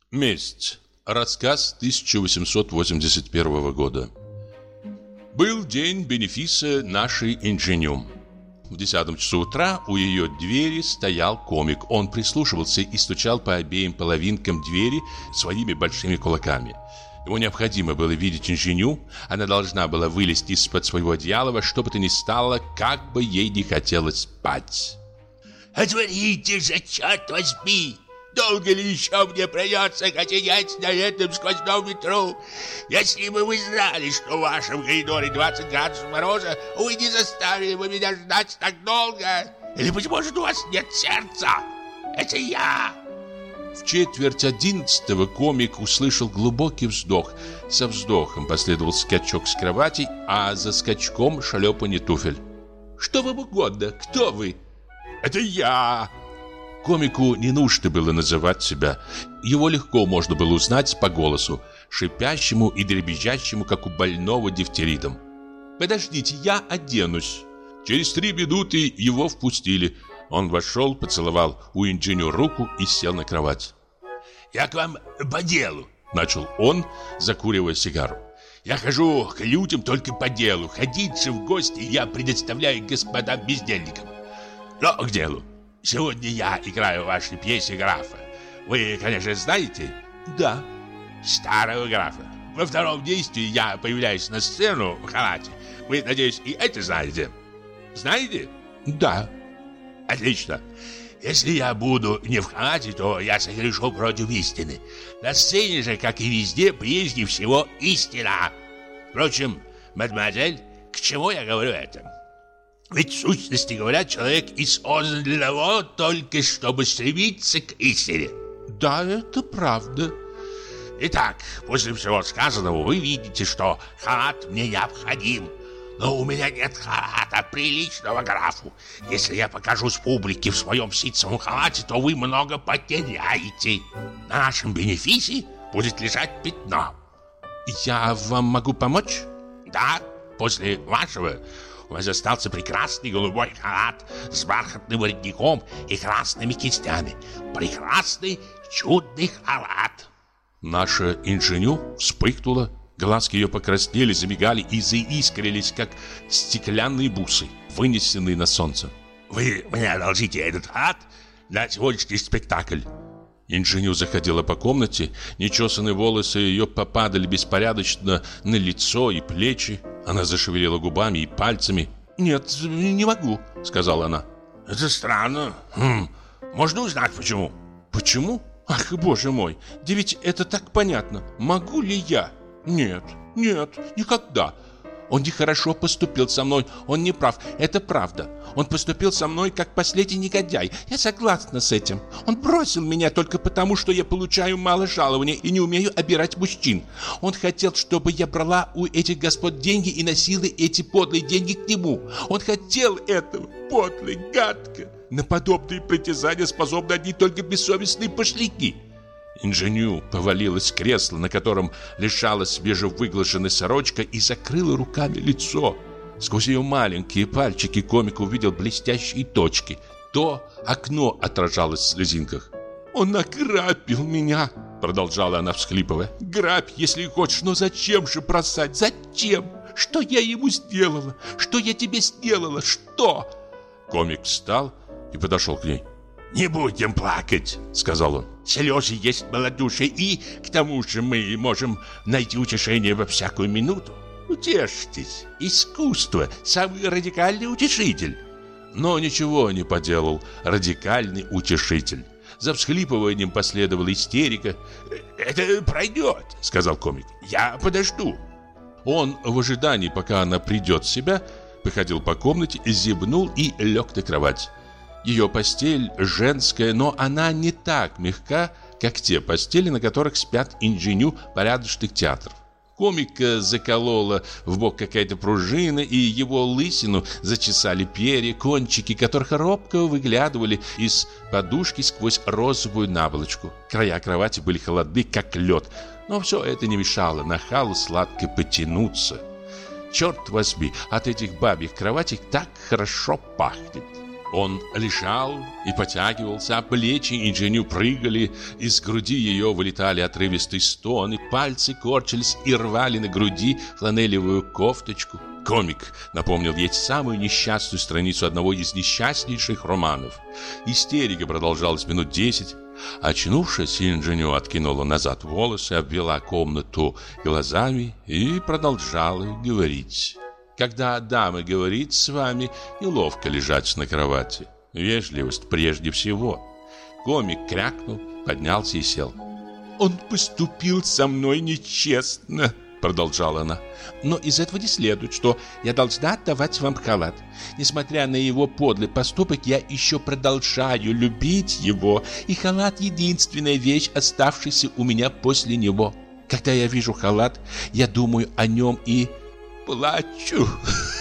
Месть. Рассказ 1881 года. Был день бенефиса нашей инженю. В 10 часу утра у ее двери стоял комик. Он прислушивался и стучал по обеим половинкам двери своими большими кулаками. Ему необходимо было видеть инженю. Она должна была вылезть из-под своего одеяла во что бы то ни стало, как бы ей не хотелось спать. «Отворите же, черт возьми! Долго ли еще мне придется коченеть на этом сквозном ветру? Если бы вы знали, что в вашем коридоре 20 градусов мороза, вы не заставили бы меня ждать так долго. Или, быть может, у вас нет сердца? Это я!» В 10:45 комик услышал глубокий вздох. Со вздохом последовал скачок с кровати, а за скачком шлепанье туфель. «Что вам угодно? Кто вы?» «Это я!» Комику не нужно было называть себя. Его легко можно было узнать по голосу, шипящему и дребезжащему, как у больного дифтеритом. «Подождите, я оденусь». Через 3 минуты его впустили. Он вошел, поцеловал у инженю руку и сел на кровать. «Я к вам по делу», — начал он, закуривая сигару. «Я хожу к людям только по делу. Ходить же в гости я предоставляю господам бездельникам. Но к делу. Сегодня я играю в вашей пьесе графа. Вы, конечно, знаете?» «Да». «Старого графа. Во втором действии я появляюсь на сцену в халате. Вы, надеюсь, и это знаете?» «Знаете?» «Да». «Отлично. Если я буду не в халате, то я согрешу против истины. На сцене же, как и везде, прежде всего истина. Впрочем, мадемуазель, к чему я говорю это? Ведь, в сущности говоря, человек и создан для того, только чтобы стремиться к истине». «Да, это правда». «Итак, после всего сказанного вы видите, что халат мне необходим. Но у меня нет халата, приличного графу. Если я покажусь публике в своем ситцевом халате, то вы много потеряете. На нашем бенефисе будет лежать пятно». «Я вам могу помочь?» «Да, после вашего у вас остался прекрасный голубой халат с бархатным воротником и красными кистями. Прекрасный, чудный халат». Наша инженю вспыхнула. Глазки ее покраснели, замигали и заискрились, как стеклянные бусы, вынесенные на солнце. «Вы мне одолжите этот халат на сегодняшний спектакль». Инженю заходила по комнате, нечесанные волосы ее попадали беспорядочно на лицо и плечи. Она зашевелила губами и пальцами. «Нет, не могу», — сказала она. «Это странно. Можно узнать, почему?» «Почему? Ах, боже мой, да ведь это так понятно. Могу ли я? Нет, никогда. Он нехорошо поступил со мной, он не прав, это правда. Он поступил со мной как последний негодяй, я согласна с этим. Он бросил меня только потому, что я получаю мало жалования и не умею обирать мужчин. Он хотел, чтобы я брала у этих господ деньги и носила эти подлые деньги к нему. Он хотел этого, подлый, гадко. На подобные притязания способны одни только бессовестные пошляки». Инженю повалилась в кресло, на котором лежала свежевыглаженная сорочка, и закрыла руками лицо. Сквозь ее маленькие пальчики комик увидел блестящие точки. То окно отражалось в слезинках. «Он ограбил меня!» — продолжала она, всхлипывая. «Грабь, если хочешь, но зачем же бросать? Зачем? Что я ему сделала? Что я тебе сделала? Что?» Комик встал и подошел к ней. «Не будем плакать», — сказал он. «Слезы есть малодушие, и к тому же мы можем найти утешение во всякую минуту. Утешьтесь, искусство — самый радикальный утешитель». Но ничего не поделал радикальный утешитель. За всхлипыванием последовала истерика. «Это пройдет», — сказал комик. «Я подожду». Он в ожидании, пока она придет в себя, походил по комнате, зевнул и лег на кровать. Ее постель женская, но она не так мягка, как те постели, на которых спят инженю порядочных театров. Комика заколола в бок какая-то пружина, и его лысину зачесали перья, кончики которых робко выглядывали из подушки сквозь розовую наволочку. Края кровати были холодны, как лед, но все это не мешало нахалу сладко потянуться. Черт возьми, от этих бабьих кроватей так хорошо пахнет. Он лежал и потягивался, а плечи инженю прыгали, из груди ее вылетали отрывистые стоны, пальцы корчились и рвали на груди фланелевую кофточку. Комик напомнил ей самую несчастную страницу одного из несчастнейших романов. Истерика продолжалась минут 10. Очнувшись, инженю откинула назад волосы, обвела комнату глазами и продолжала говорить. Когда дама говорит с вами, неловко лежать на кровати. Вежливость прежде всего. Комик крякнул, поднялся и сел. «Он поступил со мной нечестно», — продолжала она. «Но из этого не следует, что я должна отдавать вам халат. Несмотря на его подлый поступок, я еще продолжаю любить его, и халат — единственная вещь, оставшаяся у меня после него. Когда я вижу халат, я думаю о нем и плачу».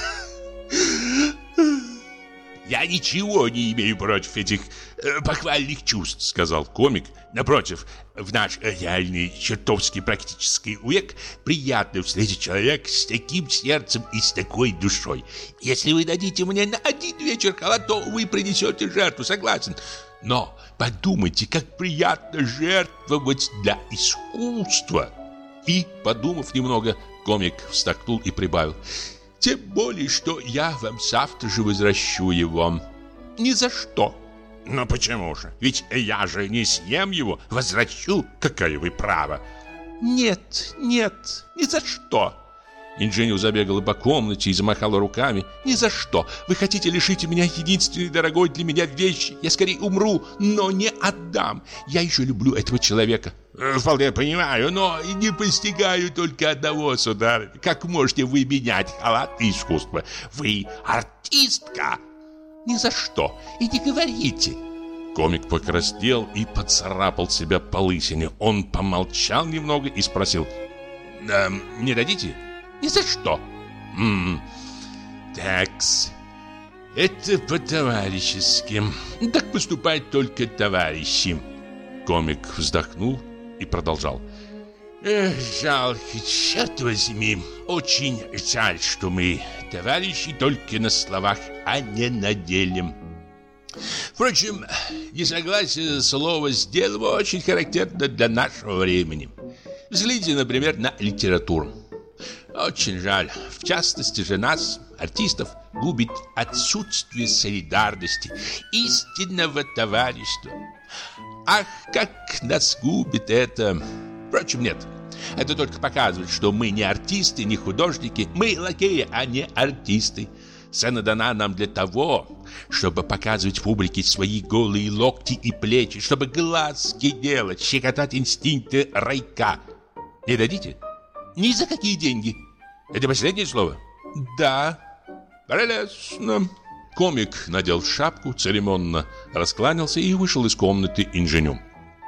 «Я ничего не имею против этих похвальных чувств», — сказал комик. «Напротив, в наш реальный чертовски практический век приятно встретить человека с таким сердцем и с такой душой. Если вы дадите мне на один вечер халат, то вы принесете жертву, согласен. Но подумайте, как приятно жертвовать для искусства». И, подумав немного, комик вздохнул и прибавил: «Тем более, что я вам завтра же возвращу его». «Ни за что». «Но почему же? Ведь я же не съем его, возвращу. Какое вы право?» «Нет, нет, ни за что». Инженю забегала по комнате и замахала руками. «Ни за что! Вы хотите лишить меня единственной дорогой для меня вещи. Я скорее умру, но не отдам. Я еще люблю этого человека». «Вполне понимаю, но не постигаю только одного, сударь. Как можете вы менять халат и искусство? Вы артистка!» «Ни за что! И не говорите!» Комик покраснел и поцарапал себя по лысине. Он помолчал немного и спросил: «Не дадите?» «Ни за что!» «Такс, это по-товарищески. Так поступают только товарищи». Комик вздохнул и продолжал: «Жалко, черт возьми. Очень жаль, что мы товарищи только на словах, а не на деле. Впрочем, несогласие слова с делом очень характерно для нашего времени. Взгляните, например, на литературу. Очень жаль, в частности же нас, артистов, губит отсутствие солидарности, истинного товарищества. Ах, как нас губит это! Впрочем, нет. Это только показывает, что мы не артисты, не художники. Мы лакеи, а не артисты. Сцена дана нам для того, чтобы показывать публике свои голые локти и плечи, чтобы глазки делать, щекотать инстинкты райка. Не дадите? Ни за какие деньги. Это последнее слово? Да. Прелестно. Комик надел шапку, церемонно раскланялся и вышел из комнаты инженю.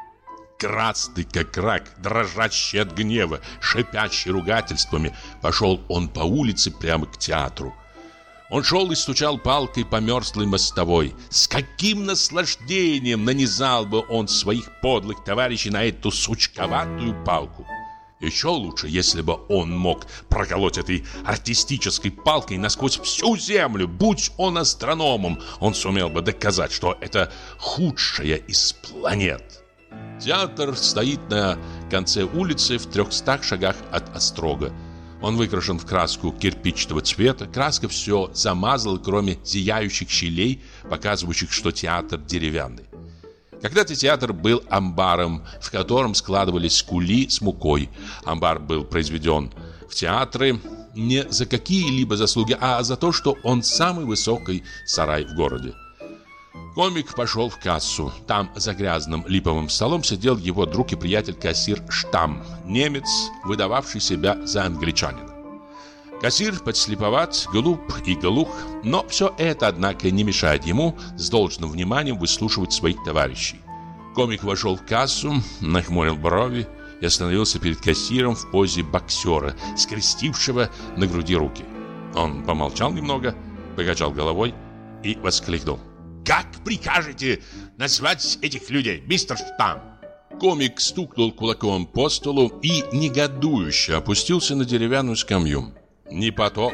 Красный как рак, дрожащий от гнева, шипящий ругательствами, пошел он по улице прямо к театру. Он шел и стучал палкой по мерзлой мостовой. С каким наслаждением нанизал бы он своих подлых товарищей на эту сучковатую палку. Еще лучше, если бы он мог проколоть этой артистической палкой насквозь всю землю. Будь он астрономом, он сумел бы доказать, что это худшая из планет. Театр стоит на конце улицы в 300 шагах от острога. Он выкрашен в краску кирпичного цвета. Краска все замазала, кроме зияющих щелей, показывающих, что театр деревянный. Когда-то театр был амбаром, в котором складывались кули с мукой. Амбар был произведен в театры не за какие-либо заслуги, а за то, что он самый высокий сарай в городе. Комик пошел в кассу. Там за грязным липовым столом сидел его друг и приятель кассир Штам, немец, выдававший себя за англичанина. Кассир подслеповат, глуп и глух, но все это, однако, не мешает ему с должным вниманием выслушивать своих товарищей. Комик вошел в кассу, нахмурил брови и остановился перед кассиром в позе боксера, скрестившего на груди руки. Он помолчал немного, покачал головой и воскликнул: «Как прикажете назвать этих людей, мистер Штам?» Комик стукнул кулаком по столу и негодующе опустился на деревянную скамью. Ни поток,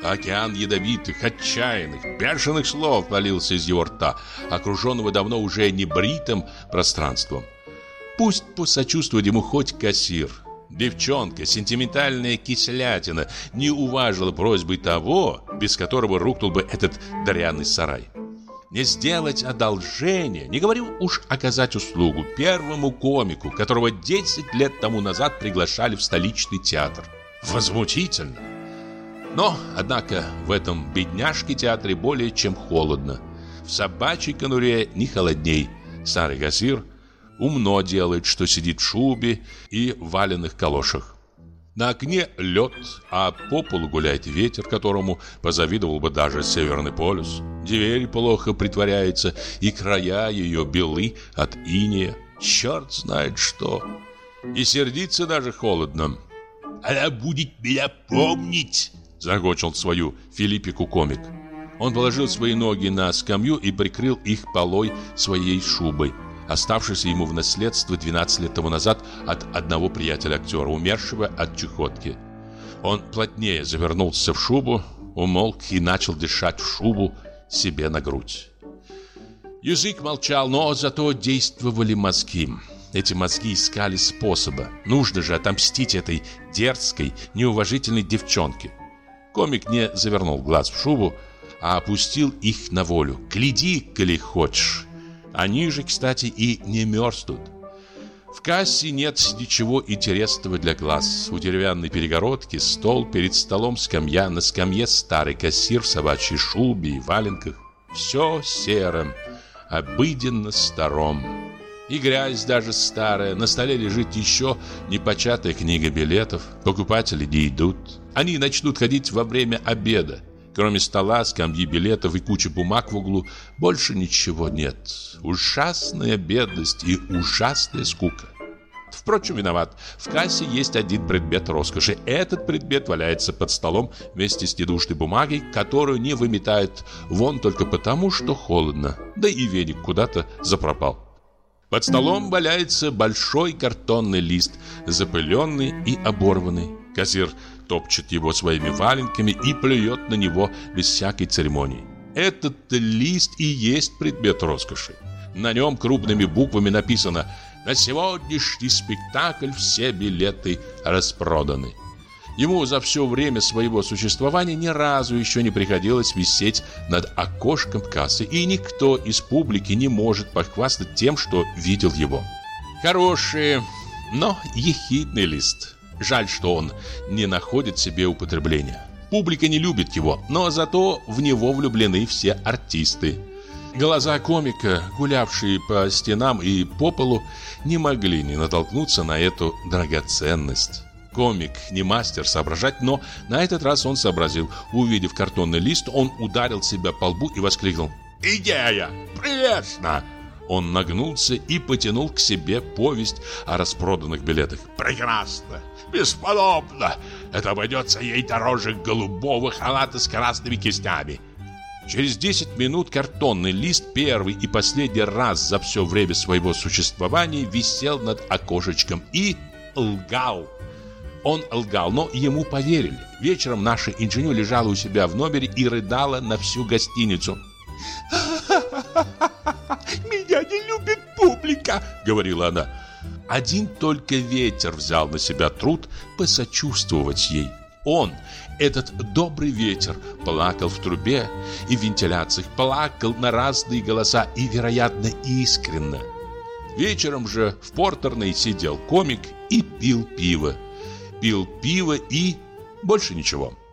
Океан ядовитых, отчаянных, бешеных слов полился из его рта, окруженного давно уже небритым пространством. Пусть посочувствует ему хоть кассир. Девчонка, сентиментальная кислятина, не уважила просьбы того, без которого рухнул бы этот дырявый сарай. Не сделать одолжение, не говорю уж оказать услугу первому комику, которого 10 лет тому назад приглашали в столичный театр. Возмутительно. Но, однако, в этом бедняжке театре более чем холодно. В собачьей конуре не холодней. Старый кассир умно делает, что сидит в шубе и валеных калошах. На окне лед, а по полу гуляет ветер, которому позавидовал бы даже Северный полюс. Дверь плохо притворяется, и края ее белы от инея. Черт знает что. И сердиться даже холодно. «Она будет меня помнить!» — загочил свою Филиппику комик. Он положил свои ноги на скамью и прикрыл их полой своей шубой, оставшийся ему в наследство 12 лет тому назад от одного приятеля-актера, умершего от чехотки. Он плотнее завернулся в шубу, умолк и начал дышать в шубу себе на грудь. Язык молчал, но зато действовали мозги. Эти мозги искали способа. Нужно же отомстить этой дерзкой, неуважительной девчонке. Комик не завернул глаз в шубу, а опустил их на волю. Гляди, коли хочешь. Они же, кстати, и не мерзнут. В кассе нет ничего интересного для глаз. У деревянной перегородки стол, перед столом скамья, на скамье старый кассир в собачьей шубе и валенках. Все серым, обыденно старом. И грязь даже старая. На столе лежит еще непочатая книга билетов. Покупатели не идут. Они начнут ходить во время обеда. Кроме стола, скамьи билетов и кучи бумаг в углу, больше ничего нет. Ужасная бедность и ужасная скука. Впрочем, виноват. В кассе есть один предмет роскоши. Этот предмет валяется под столом вместе с недушной бумагой, которую не выметают вон только потому, что холодно. Да и веник куда-то запропал. Под столом валяется большой картонный лист, запыленный и оборванный. Кассир топчет его своими валенками и плюет на него без всякой церемонии. Этот лист и есть предмет роскоши. На нем крупными буквами написано: «На сегодняшний спектакль все билеты распроданы». Ему за все время своего существования ни разу еще не приходилось висеть над окошком кассы, и никто из публики не может похвастать тем, что видел его. Хороший, но ехидный лист. Жаль, что он не находит себе употребления. Публика не любит его, но зато в него влюблены все артисты. Глаза комика, гулявшие по стенам и по полу, не могли не натолкнуться на эту драгоценность. Комик не мастер соображать, но на этот раз он сообразил. Увидев картонный лист, он ударил себя по лбу и воскликнул: «Идея! Прелестно!» Он нагнулся и потянул к себе повесть о распроданных билетах. «Прекрасно! Бесподобно! Это обойдется ей дороже голубого халата с красными кистями!» Через 10 минут картонный лист первый и последний раз за все время своего существования висел над окошечком и лгал. Он лгал, но ему поверили. Вечером наша инженю лежала у себя в номере и рыдала на всю гостиницу. «Меня не любит публика», — говорила она. Один только ветер взял на себя труд посочувствовать ей. Он, этот добрый ветер, плакал в трубе и в вентиляциях, плакал на разные голоса и, вероятно, искренно. Вечером же в портерной сидел комик и пил пиво. Пил пиво и больше ничего.